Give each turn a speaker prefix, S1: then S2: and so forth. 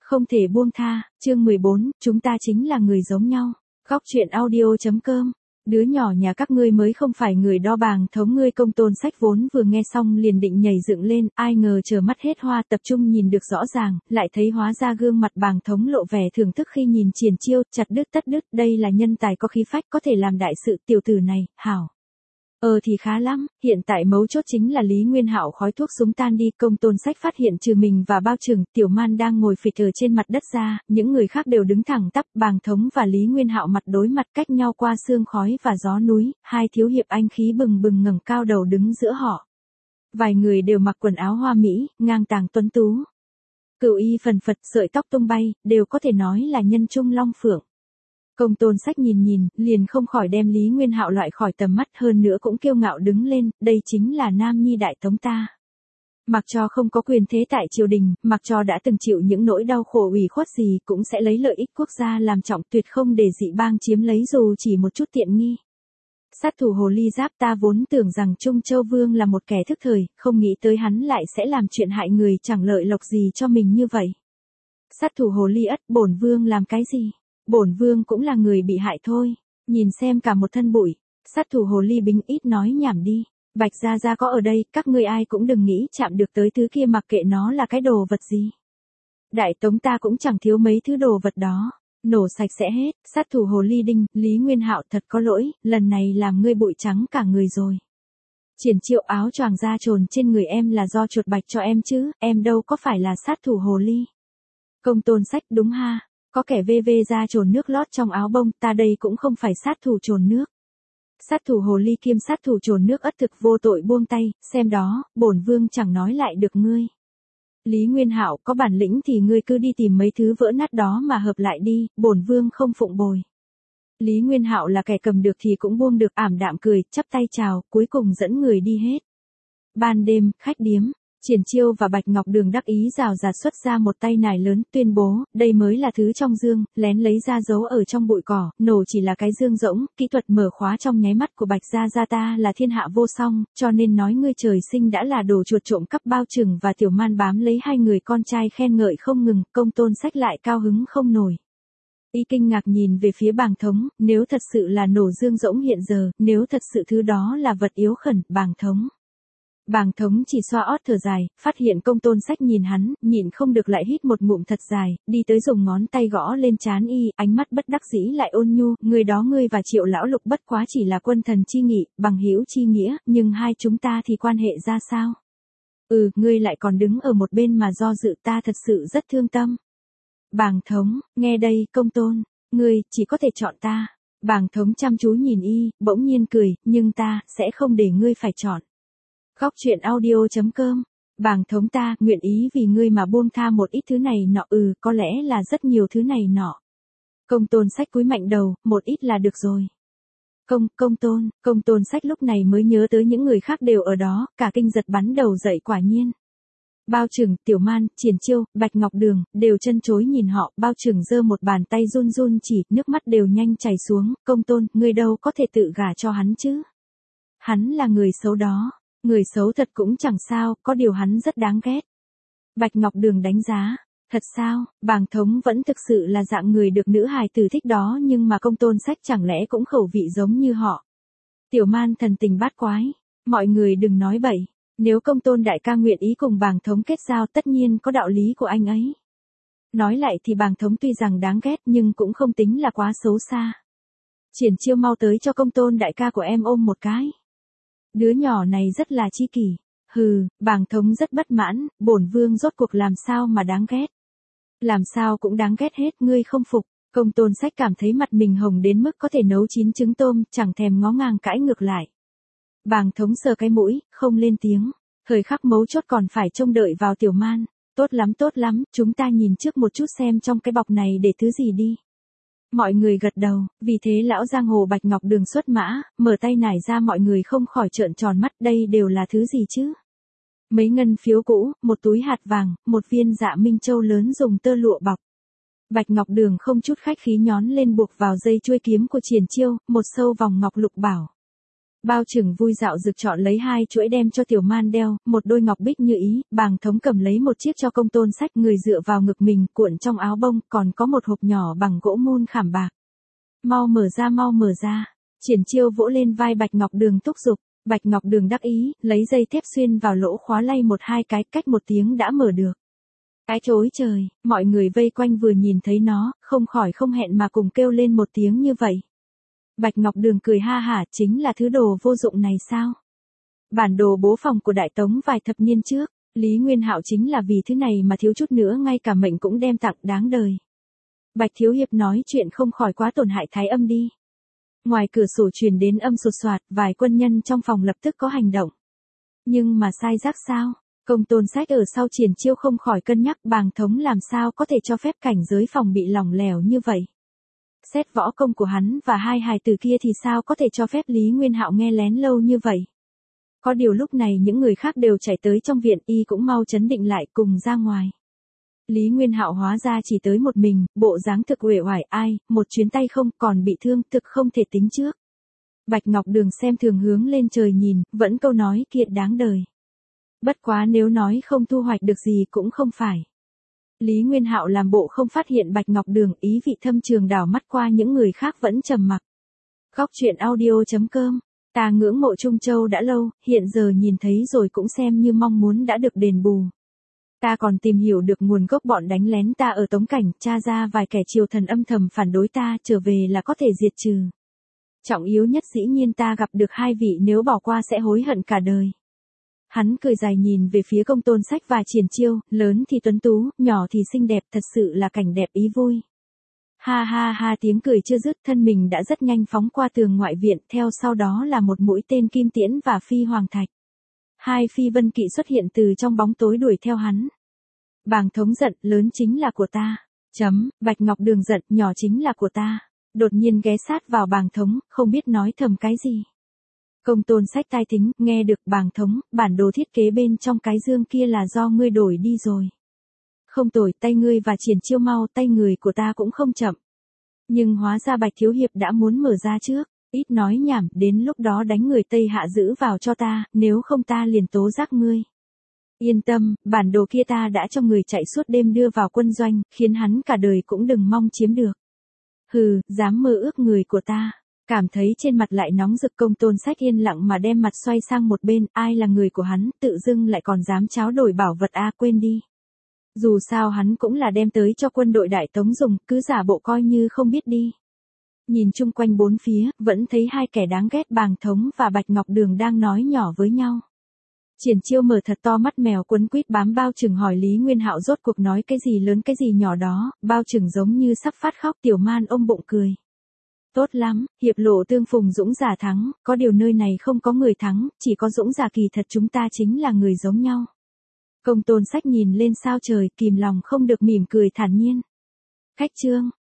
S1: Không thể buông tha, chương 14, chúng ta chính là người giống nhau. Góc truyện audio.com. Đứa nhỏ nhà các ngươi mới không phải người đo bàng thống ngươi. Công Tôn Sách vốn vừa nghe xong liền định nhảy dựng lên, ai ngờ chờ mắt hết hoa tập trung nhìn được rõ ràng, lại thấy hóa ra gương mặt Bàng Thống lộ vẻ thưởng thức khi nhìn Triển Chiêu, chặt đứt tất đứt, đây là nhân tài có khí phách có thể làm đại sự, tiểu tử này, hảo. Thì khá lắm, hiện tại mấu chốt chính là Lý Nguyên Hạo khói thuốc súng tan đi. Công Tôn Sách phát hiện trừ mình và Bao Trừng, Tiểu Man đang ngồi phịch ở trên mặt đất ra, những người khác đều đứng thẳng tắp. Bàng Thống và Lý Nguyên Hạo mặt đối mặt cách nhau qua sương khói và gió núi, hai thiếu hiệp anh khí bừng bừng ngẩng cao đầu đứng giữa họ. Vài người đều mặc quần áo hoa mỹ, ngang tàng tuấn tú. Cửu y phần phật, sợi tóc tung bay, đều có thể nói là nhân trung long phượng. Công Tôn Sách nhìn, liền không khỏi đem Lý Nguyên Hạo loại khỏi tầm mắt, hơn nữa cũng kiêu ngạo đứng lên, đây chính là Nam Nhi đại tống ta. Mặc cho không có quyền thế tại triều đình, mặc cho đã từng chịu những nỗi đau khổ ủy khuất gì, cũng sẽ lấy lợi ích quốc gia làm trọng, tuyệt không để dị bang chiếm lấy dù chỉ một chút tiện nghi. Sát thủ hồ ly giáp, ta vốn tưởng rằng Trung Châu Vương là một kẻ thức thời, không nghĩ tới hắn lại sẽ làm chuyện hại người chẳng lợi lộc gì cho mình như vậy. Sát thủ hồ ly ất, bổn vương làm cái gì? Bổn vương cũng là người bị hại thôi, nhìn xem cả một thân bụi. Sát thủ hồ ly bính, ít nói nhảm đi. Bạch gia gia có ở đây, các ngươi ai cũng đừng nghĩ chạm được tới thứ kia, mặc kệ nó là cái đồ vật gì. Đại tống ta cũng chẳng thiếu mấy thứ đồ vật đó, nổ sạch sẽ hết. Sát thủ hồ ly đinh, Lý Nguyên Hạo thật có lỗi, lần này làm ngươi bụi trắng cả người rồi. Triển Chiêu, áo choàng da trồn trên người em là do chuột bạch cho em chứ, em đâu có phải là sát thủ hồ ly. Công Tôn Sách, đúng ha. Có kẻ vê ra trồn nước lót trong áo bông, ta đây cũng không phải sát thủ trồn nước. Sát thủ hồ ly kiêm sát thủ trồn nước ất thực vô tội buông tay, xem đó, bổn vương chẳng nói lại được ngươi. Lý Nguyên Hạo, có bản lĩnh thì ngươi cứ đi tìm mấy thứ vỡ nát đó mà hợp lại đi, bổn vương không phụng bồi. Lý Nguyên Hạo là kẻ cầm được thì cũng buông được, ảm đạm cười, chắp tay chào, cuối cùng dẫn người đi hết. Ban đêm, khách điếm. Triển Chiêu và Bạch Ngọc Đường đắc ý rào rạt xuất ra một tay nải lớn, tuyên bố, đây mới là thứ trong dương, lén lấy ra giấu ở trong bụi cỏ, nổ chỉ là cái dương rỗng, kỹ thuật mở khóa trong nháy mắt của Bạch gia gia ta là thiên hạ vô song, cho nên nói ngươi trời sinh đã là đồ chuột trộm cắp. Bao Trừng và Tiểu Man bám lấy hai người con trai khen ngợi không ngừng, Công Tôn Sách lại cao hứng không nổi. Y kinh ngạc nhìn về phía Bàng Thống, nếu thật sự là nổ dương rỗng hiện giờ, nếu thật sự thứ đó là vật yếu khẩn, Bàng Thống. Bàng Thống chỉ xoa ót thở dài, phát hiện Công Tôn Sách nhìn hắn, nhịn không được lại hít một ngụm thật dài, đi tới dùng ngón tay gõ lên trán y, ánh mắt bất đắc dĩ lại ôn nhu, người đó ngươi và Triệu lão lục bất quá chỉ là quân thần chi nghị, bằng hữu chi nghĩa, nhưng hai chúng ta thì quan hệ ra sao? Ngươi lại còn đứng ở một bên mà do dự, ta thật sự rất thương tâm. Bàng Thống, nghe đây, Công Tôn, ngươi chỉ có thể chọn ta. Bàng Thống chăm chú nhìn y, bỗng nhiên cười, nhưng ta sẽ không để ngươi phải chọn. Góc truyện audio.com. Bàng Thống, ta nguyện ý vì ngươi mà buông tha một ít thứ này nọ, có lẽ là rất nhiều thứ này nọ. Công Tôn Sách cúi mạnh đầu, một ít là được rồi. Công Tôn Sách lúc này mới nhớ tới những người khác đều ở đó, cả kinh giật bắn đầu dậy, quả nhiên. Bao Trừng, Tiểu Man, Triển Chiêu, Bạch Ngọc Đường, đều chân chối nhìn họ. Bao Trừng giơ một bàn tay run run chỉ, nước mắt đều nhanh chảy xuống. Công Tôn, ngươi đâu có thể tự gả cho hắn chứ. Hắn là người xấu đó. Người xấu thật cũng chẳng sao, có điều hắn rất đáng ghét. Bạch Ngọc Đường đánh giá, thật sao, Bàng Thống vẫn thực sự là dạng người được nữ hài tử thích đó, nhưng mà Công Tôn Sách chẳng lẽ cũng khẩu vị giống như họ. Tiểu Man thần tình bát quái, mọi người đừng nói bậy, nếu Công Tôn đại ca nguyện ý cùng Bàng Thống kết giao tất nhiên có đạo lý của anh ấy. Nói lại thì Bàng Thống tuy rằng đáng ghét nhưng cũng không tính là quá xấu xa. Triển Chiêu, mau tới cho Công Tôn đại ca của em ôm một cái. Đứa nhỏ này rất là chi kỷ. Bàng Thống rất bất mãn, bổn vương rốt cuộc làm sao mà đáng ghét. Làm sao cũng đáng ghét hết, ngươi không phục. Công Tôn Sách cảm thấy mặt mình hồng đến mức có thể nấu 9 trứng tôm, chẳng thèm ngó ngang cãi ngược lại. Bàng Thống sờ cái mũi, không lên tiếng. Thời khắc mấu chốt còn phải trông đợi vào Tiểu Man. Tốt lắm, chúng ta nhìn trước một chút xem trong cái bọc này để thứ gì đi. Mọi người gật đầu, vì thế lão giang hồ Bạch Ngọc Đường xuất mã, mở tay nải ra, mọi người không khỏi trợn tròn mắt, đây đều là thứ gì chứ? Mấy ngân phiếu cũ, một túi hạt vàng, một viên dạ minh châu lớn dùng tơ lụa bọc. Bạch Ngọc Đường không chút khách khí nhón lên buộc vào dây chuôi kiếm của Triển Chiêu, một sâu vòng ngọc lục bảo. Bao Trừng vui dạo rực chọn lấy 2 chuỗi đem cho Tiểu Man đeo, một đôi ngọc bích như ý, Bàng Thống cầm lấy một chiếc cho Công Tôn Sách, người dựa vào ngực mình, cuộn trong áo bông, còn có một hộp nhỏ bằng gỗ mun khảm bạc. Mau mở ra. Triển Chiêu vỗ lên vai Bạch Ngọc Đường thúc giục, Bạch Ngọc Đường đắc ý, lấy dây thép xuyên vào lỗ khóa lay 1-2 cái, cách 1 tiếng đã mở được. Cái chối trời, mọi người vây quanh vừa nhìn thấy nó, không khỏi không hẹn mà cùng kêu lên một tiếng như vậy. Bạch Ngọc Đường cười ha hả, chính là thứ đồ vô dụng này sao? Bản đồ bố phòng của Đại Tống vài thập niên trước, Lý Nguyên Hạo chính là vì thứ này mà thiếu chút nữa ngay cả mệnh cũng đem tặng, đáng đời. Bạch Thiếu Hiệp nói chuyện không khỏi quá tổn hại thái âm đi. Ngoài cửa sổ truyền đến âm sột soạt, vài quân nhân trong phòng lập tức có hành động. Nhưng mà sai rắc sao? Công Tôn Sách ở sau Triển Chiêu không khỏi cân nhắc, Bàng Thống làm sao có thể cho phép cảnh giới phòng bị lỏng lẻo như vậy. Xét võ công của hắn và 2 hài tử kia thì sao có thể cho phép Lý Nguyên Hạo nghe lén lâu như vậy. Có điều lúc này những người khác đều chạy tới trong viện, y cũng mau chấn định lại cùng ra ngoài. Lý Nguyên Hạo hóa ra chỉ tới một mình, bộ dáng thực uể oải, ai, một chuyến tay không, còn bị thương, thực không thể tính trước. Bạch Ngọc Đường xem thường hướng lên trời nhìn, vẫn câu nói kia đáng đời. Bất quá nếu nói không thu hoạch được gì cũng không phải. Lý Nguyên Hạo làm bộ không phát hiện Bạch Ngọc Đường, ý vị thâm trường đảo mắt qua những người khác vẫn trầm mặc. Góc truyện audio.com, ta ngưỡng mộ Trung Châu đã lâu, hiện giờ nhìn thấy rồi cũng xem như mong muốn đã được đền bù. Ta còn tìm hiểu được nguồn gốc bọn đánh lén ta ở Tống Cảnh, tra ra vài kẻ triều thần âm thầm phản đối ta, trở về là có thể diệt trừ. Trọng yếu nhất dĩ nhiên ta gặp được 2 vị, nếu bỏ qua sẽ hối hận cả đời. Hắn cười dài nhìn về phía Công Tôn Sách và Triển Chiêu, lớn thì tuấn tú, nhỏ thì xinh đẹp, thật sự là cảnh đẹp ý vui. Ha ha ha, tiếng cười chưa dứt, thân mình đã rất nhanh phóng qua tường ngoại viện, theo sau đó là một mũi tên kim tiễn và phi hoàng thạch. 2 phi vân kỵ xuất hiện từ trong bóng tối đuổi theo hắn. Bàng Thống giận, lớn chính là của ta. Bạch Ngọc Đường giận, nhỏ chính là của ta. Đột nhiên ghé sát vào Bàng Thống, không biết nói thầm cái gì. Công Tôn Sách tai thính, nghe được, Bàng Thống, bản đồ thiết kế bên trong cái dương kia là do ngươi đổi đi rồi. Không tồi, tay ngươi và Triển Chiêu mau, tay người của ta cũng không chậm. Nhưng hóa ra Bạch Thiếu Hiệp đã muốn mở ra trước, ít nói nhảm, đến lúc đó đánh người Tây Hạ giữ vào cho ta, nếu không ta liền tố giác ngươi. Yên tâm, bản đồ kia ta đã cho người chạy suốt đêm đưa vào quân doanh, khiến hắn cả đời cũng đừng mong chiếm được. Hừ, dám mơ ước người của ta. Cảm thấy trên mặt lại nóng rực, Công Tôn Sách yên lặng mà đem mặt xoay sang một bên, ai là người của hắn, tự dưng lại còn dám tráo đổi bảo vật quên đi. Dù sao hắn cũng là đem tới cho quân đội Đại Tống dùng, cứ giả bộ coi như không biết đi. Nhìn chung quanh bốn phía, vẫn thấy 2 kẻ đáng ghét, Bàng Thống và Bạch Ngọc Đường đang nói nhỏ với nhau. Triển Chiêu mở thật to mắt mèo quấn quýt bám Bao Trừng hỏi Lý Nguyên Hạo rốt cuộc nói cái gì lớn cái gì nhỏ đó, Bao Trừng giống như sắp phát khóc, Tiểu Man ôm bụng cười. Tốt lắm, hiệp lộ tương phùng dũng giả thắng, có điều nơi này không có người thắng, chỉ có dũng giả, kỳ thật chúng ta chính là người giống nhau. Công Tôn Sách nhìn lên sao trời, kìm lòng không được mỉm cười thản nhiên. Khách trương,